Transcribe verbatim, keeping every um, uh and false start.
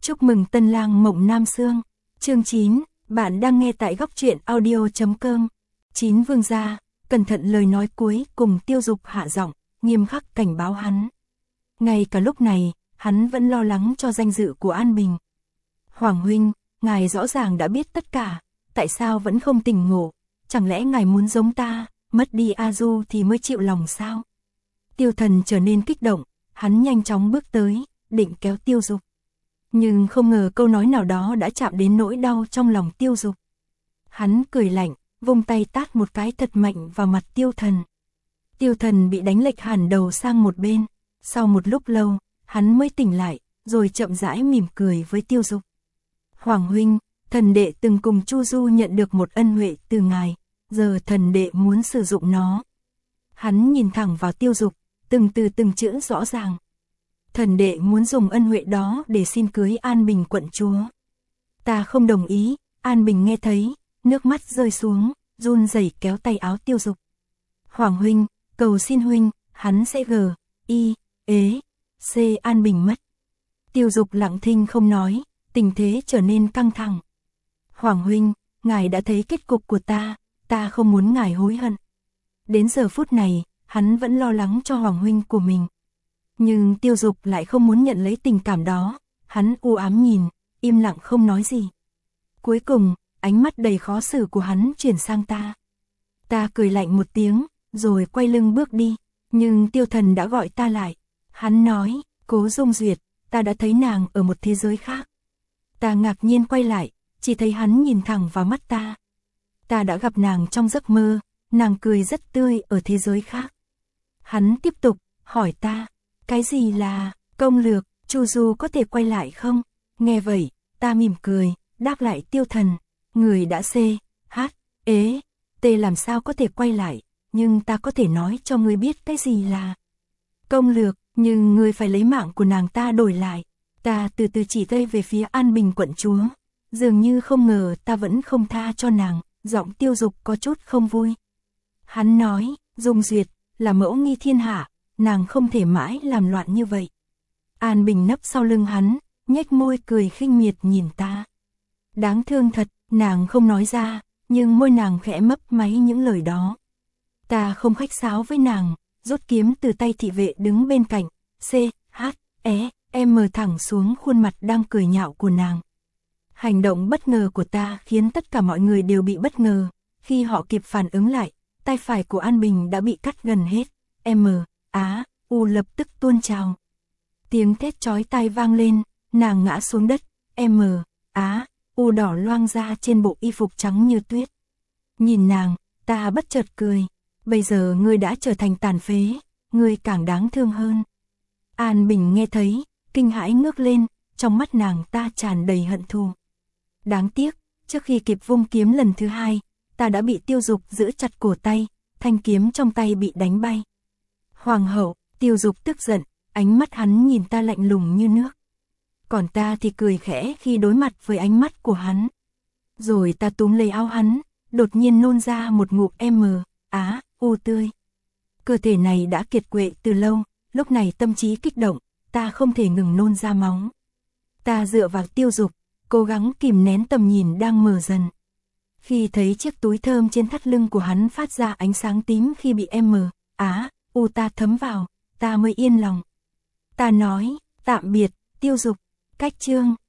Chúc mừng tân lang mộng nam xương. Chương chín, bạn đang nghe tại góc truyện audio chấm com. Chín vương gia, cẩn thận lời nói cuối cùng Tiêu Dục hạ giọng, nghiêm khắc cảnh báo hắn. Ngay cả lúc này, hắn vẫn lo lắng cho danh dự của An Bình. Hoàng huynh, ngài rõ ràng đã biết tất cả, tại sao vẫn không tỉnh ngộ? Chẳng lẽ ngài muốn giống ta, mất đi A Du thì mới chịu lòng sao? Tiêu Thần trở nên kích động, hắn nhanh chóng bước tới, định kéo Tiêu Dục. Nhưng không ngờ câu nói nào đó đã chạm đến nỗi đau trong lòng Tiêu Dục. Hắn cười lạnh, vung tay tát một cái thật mạnh vào mặt Tiêu Thần. Tiêu Thần bị đánh lệch hẳn đầu sang một bên. Sau một lúc lâu, hắn mới tỉnh lại, rồi chậm rãi mỉm cười với Tiêu Dục. Hoàng huynh, thần đệ từng cùng Chu Du nhận được một ân huệ từ ngài, giờ thần đệ muốn sử dụng nó. Hắn nhìn thẳng vào Tiêu Dục, từng từ từng chữ rõ ràng. Thần đệ muốn dùng ân huệ đó để xin cưới An Bình quận chúa. Ta không đồng ý. An Bình nghe thấy, nước mắt rơi xuống, run rẩy kéo tay áo Tiêu Dục. Hoàng huynh, cầu xin huynh, hắn sẽ gờ, y, ế, c An Bình mất. Tiêu Dục lặng thinh không nói, tình thế trở nên căng thẳng. Hoàng huynh, ngài đã thấy kết cục của ta, ta không muốn ngài hối hận. Đến giờ phút này, hắn vẫn lo lắng cho Hoàng huynh của mình. Nhưng Tiêu Dục lại không muốn nhận lấy tình cảm đó, hắn u ám nhìn, im lặng không nói gì. Cuối cùng, ánh mắt đầy khó xử của hắn chuyển sang ta. Ta cười lạnh một tiếng, rồi quay lưng bước đi, nhưng Tiêu Thần đã gọi ta lại. Hắn nói, Cố Dung Duyệt, ta đã thấy nàng ở một thế giới khác. Ta ngạc nhiên quay lại, chỉ thấy hắn nhìn thẳng vào mắt ta. Ta đã gặp nàng trong giấc mơ, nàng cười rất tươi ở thế giới khác. Hắn tiếp tục, hỏi ta, cái gì là công lược, Chu Du có thể quay lại không? Nghe vậy, ta mỉm cười, đáp lại Tiêu Thần, người đã c, h, ế, t làm sao có thể quay lại, nhưng ta có thể nói cho ngươi biết cái gì là công lược, nhưng ngươi phải lấy mạng của nàng ta đổi lại. Ta từ từ chỉ tay về phía An Bình quận chúa, dường như không ngờ ta vẫn không tha cho nàng, giọng Tiêu Dục có chút không vui. Hắn nói, Dung Duyệt là mẫu nghi thiên hạ, nàng không thể mãi làm loạn như vậy. An Bình nấp sau lưng hắn, nhếch môi cười khinh miệt nhìn ta. Đáng thương thật, nàng không nói ra, nhưng môi nàng khẽ mấp máy những lời đó. Ta không khách sáo với nàng, rút kiếm từ tay thị vệ đứng bên cạnh, c, h, e, em mờ thẳng xuống khuôn mặt đang cười nhạo của nàng. Hành động bất ngờ của ta khiến tất cả mọi người đều bị bất ngờ. Khi họ kịp phản ứng lại, tay phải của An Bình đã bị cắt gần hết. M, Á, U lập tức tuôn trào. Tiếng thét chói tai vang lên, nàng ngã xuống đất. M, Á, U đỏ loang ra trên bộ y phục trắng như tuyết. Nhìn nàng, ta bất chợt cười. Bây giờ ngươi đã trở thành tàn phế, ngươi càng đáng thương hơn. An Bình nghe thấy, kinh hãi ngước lên, trong mắt nàng ta tràn đầy hận thù. Đáng tiếc, trước khi kịp vung kiếm lần thứ hai, ta đã bị Tiêu Dục giữ chặt cổ tay, thanh kiếm trong tay bị đánh bay. Hoàng hậu, Tiêu Dục tức giận, ánh mắt hắn nhìn ta lạnh lùng như nước. Còn ta thì cười khẽ khi đối mặt với ánh mắt của hắn. Rồi ta túm lấy áo hắn, đột nhiên nôn ra một ngụm M, Á, U tươi. Cơ thể này đã kiệt quệ từ lâu, lúc này tâm trí kích động, ta không thể ngừng nôn ra máu. Ta dựa vào Tiêu Dục, cố gắng kìm nén tầm nhìn đang mờ dần. Khi thấy chiếc túi thơm trên thắt lưng của hắn phát ra ánh sáng tím khi bị M, Á, U ta thấm vào, ta mới yên lòng. Ta nói, tạm biệt, Tiêu Dục, cách chương.